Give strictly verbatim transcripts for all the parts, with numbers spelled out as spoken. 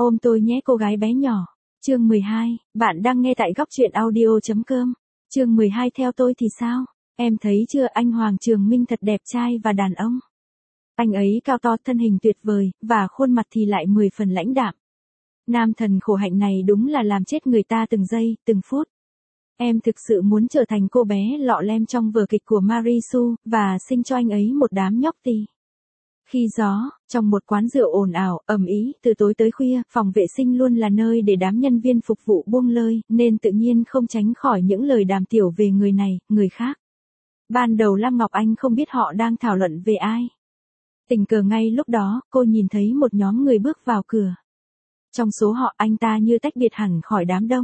Ôm tôi nhé cô gái bé nhỏ. Chương mười hai, bạn đang nghe tại góc truyện audio.com. Chương mười hai theo tôi thì sao? Em thấy chưa, anh Hoàng Trường Minh thật đẹp trai và đàn ông. Anh ấy cao to, thân hình tuyệt vời, và khuôn mặt thì lại mười phần lãnh đạm. Nam thần khổ hạnh này đúng là làm chết người ta từng giây, từng phút. Em thực sự muốn trở thành cô bé lọ lem trong vở kịch của Marisu, và sinh cho anh ấy một đám nhóc tì. Khi gió, trong một quán rượu ồn ào, ầm ĩ, từ tối tới khuya, phòng vệ sinh luôn là nơi để đám nhân viên phục vụ buông lơi, nên tự nhiên không tránh khỏi những lời đàm tiểu về người này, người khác. Ban đầu Lam Ngọc Anh không biết họ đang thảo luận về ai. Tình cờ ngay lúc đó, cô nhìn thấy một nhóm người bước vào cửa. Trong số họ, anh ta như tách biệt hẳn khỏi đám đông.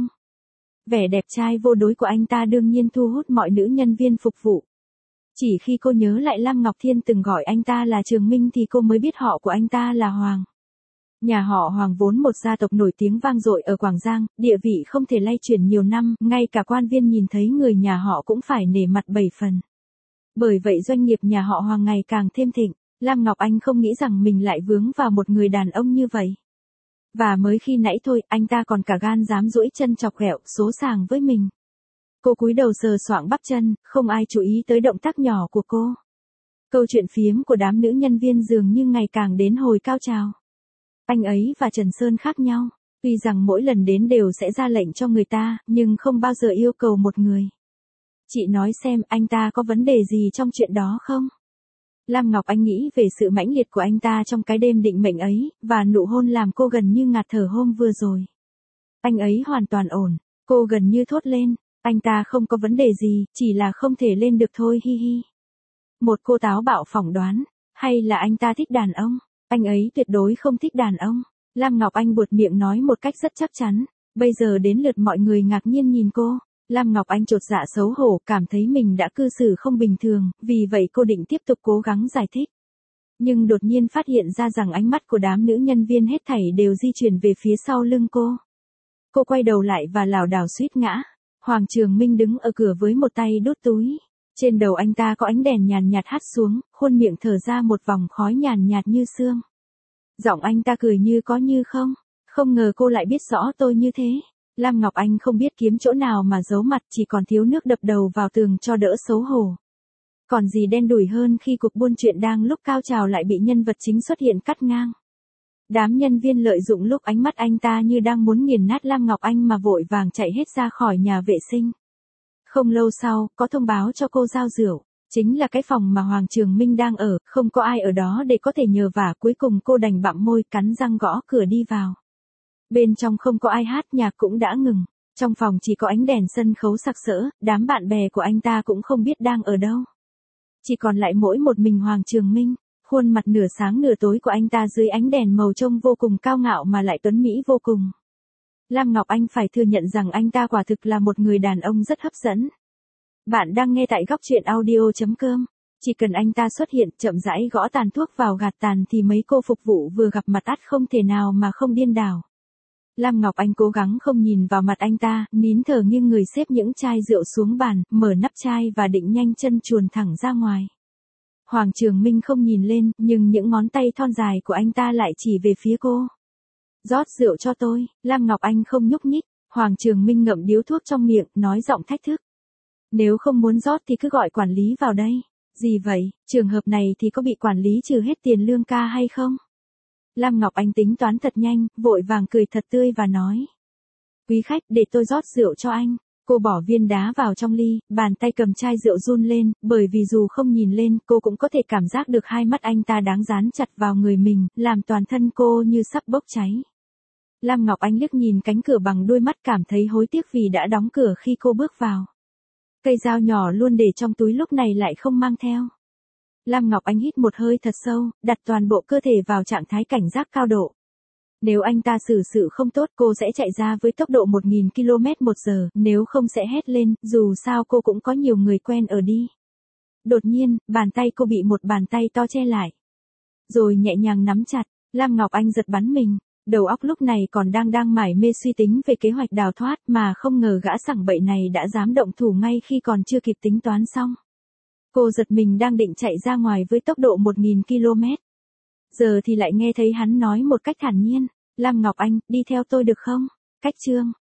Vẻ đẹp trai vô đối của anh ta đương nhiên thu hút mọi nữ nhân viên phục vụ. Chỉ khi cô nhớ lại Lam Ngọc Thiên từng gọi anh ta là Trường Minh thì cô mới biết họ của anh ta là Hoàng. Nhà họ Hoàng vốn một gia tộc nổi tiếng vang dội ở Quảng Giang, địa vị không thể lay chuyển nhiều năm, ngay cả quan viên nhìn thấy người nhà họ cũng phải nể mặt bảy phần. Bởi vậy doanh nghiệp nhà họ Hoàng ngày càng thêm thịnh, Lam Ngọc Anh không nghĩ rằng mình lại vướng vào một người đàn ông như vậy. Và mới khi nãy thôi, anh ta còn cả gan dám duỗi chân chọc ghẹo, xố xàng với mình. Cô cúi đầu sờ soạng bắp chân, không ai chú ý tới động tác nhỏ của cô. Câu chuyện phiếm của đám nữ nhân viên dường như ngày càng đến hồi cao trào. Anh ấy và Trần Sơn khác nhau, tuy rằng mỗi lần đến đều sẽ ra lệnh cho người ta, nhưng không bao giờ yêu cầu một người. Chị nói xem anh ta có vấn đề gì trong chuyện đó không? Lam Ngọc Anh nghĩ về sự mãnh liệt của anh ta trong cái đêm định mệnh ấy, và nụ hôn làm cô gần như ngạt thở hôm vừa rồi. Anh ấy hoàn toàn ổn, cô gần như thốt lên. Anh ta không có vấn đề gì, chỉ là không thể lên được thôi hi hi. Một cô táo bạo phỏng đoán, hay là anh ta thích đàn ông? Anh ấy tuyệt đối không thích đàn ông. Lam Ngọc Anh buột miệng nói một cách rất chắc chắn. Bây giờ đến lượt mọi người ngạc nhiên nhìn cô. Lam Ngọc Anh chột dạ xấu hổ, cảm thấy mình đã cư xử không bình thường, vì vậy cô định tiếp tục cố gắng giải thích. Nhưng đột nhiên phát hiện ra rằng ánh mắt của đám nữ nhân viên hết thảy đều di chuyển về phía sau lưng cô. Cô quay đầu lại và lảo đảo suýt ngã. Hoàng Trường Minh đứng ở cửa với một tay đút túi. Trên đầu anh ta có ánh đèn nhàn nhạt hắt xuống, khuôn miệng thở ra một vòng khói nhàn nhạt như sương. Giọng anh ta cười như có như không. Không ngờ cô lại biết rõ tôi như thế. Lam Ngọc Anh không biết kiếm chỗ nào mà giấu mặt, chỉ còn thiếu nước đập đầu vào tường cho đỡ xấu hổ. Còn gì đen đủi hơn khi cuộc buôn chuyện đang lúc cao trào lại bị nhân vật chính xuất hiện cắt ngang. Đám nhân viên lợi dụng lúc ánh mắt anh ta như đang muốn nghiền nát Lam Ngọc Anh mà vội vàng chạy hết ra khỏi nhà vệ sinh. Không lâu sau, có thông báo cho cô giao rượu. Chính là cái phòng mà Hoàng Trường Minh đang ở, không có ai ở đó để có thể nhờ vả, cuối cùng cô đành bặm môi cắn răng gõ cửa đi vào. Bên trong không có ai hát, nhạc cũng đã ngừng. Trong phòng chỉ có ánh đèn sân khấu sặc sỡ, đám bạn bè của anh ta cũng không biết đang ở đâu. Chỉ còn lại mỗi một mình Hoàng Trường Minh. Khuôn mặt nửa sáng nửa tối của anh ta dưới ánh đèn màu trông vô cùng cao ngạo mà lại tuấn mỹ vô cùng. Lam Ngọc Anh phải thừa nhận rằng anh ta quả thực là một người đàn ông rất hấp dẫn. Bạn đang nghe tại góc truyện audio.com. Chỉ cần anh ta xuất hiện, chậm rãi gõ tàn thuốc vào gạt tàn thì mấy cô phục vụ vừa gặp mặt ắt không thể nào mà không điên đảo. Lam Ngọc Anh cố gắng không nhìn vào mặt anh ta, nín thở nghiêng người xếp những chai rượu xuống bàn, mở nắp chai và định nhanh chân chuồn thẳng ra ngoài. Hoàng Trường Minh không nhìn lên, nhưng những ngón tay thon dài của anh ta lại chỉ về phía cô. Rót rượu cho tôi. Lam Ngọc Anh không nhúc nhích. Hoàng Trường Minh ngậm điếu thuốc trong miệng, nói giọng thách thức. Nếu không muốn rót thì cứ gọi quản lý vào đây. Gì vậy, trường hợp này thì có bị quản lý trừ hết tiền lương ca hay không? Lam Ngọc Anh tính toán thật nhanh, vội vàng cười thật tươi và nói. Quý khách, để tôi rót rượu cho anh. Cô bỏ viên đá vào trong ly, bàn tay cầm chai rượu run lên, bởi vì dù không nhìn lên, cô cũng có thể cảm giác được hai mắt anh ta đáng dán chặt vào người mình, làm toàn thân cô như sắp bốc cháy. Lam Ngọc Anh liếc nhìn cánh cửa bằng đôi mắt cảm thấy hối tiếc vì đã đóng cửa khi cô bước vào. Cây dao nhỏ luôn để trong túi lúc này lại không mang theo. Lam Ngọc Anh hít một hơi thật sâu, đặt toàn bộ cơ thể vào trạng thái cảnh giác cao độ. Nếu anh ta xử sự không tốt cô sẽ chạy ra với tốc độ một nghìn ki lô mét một giờ, nếu không sẽ hét lên, dù sao cô cũng có nhiều người quen ở đi. Đột nhiên, bàn tay cô bị một bàn tay to che lại. Rồi nhẹ nhàng nắm chặt, Lam Ngọc Anh giật bắn mình, đầu óc lúc này còn đang đang mải mê suy tính về kế hoạch đào thoát mà không ngờ gã sảng bậy này đã dám động thủ ngay khi còn chưa kịp tính toán xong. Cô giật mình đang định chạy ra ngoài với tốc độ một nghìn ki lô mét. Giờ thì lại nghe thấy hắn nói một cách thản nhiên. Lam Ngọc Anh, đi theo tôi được không? Cách chương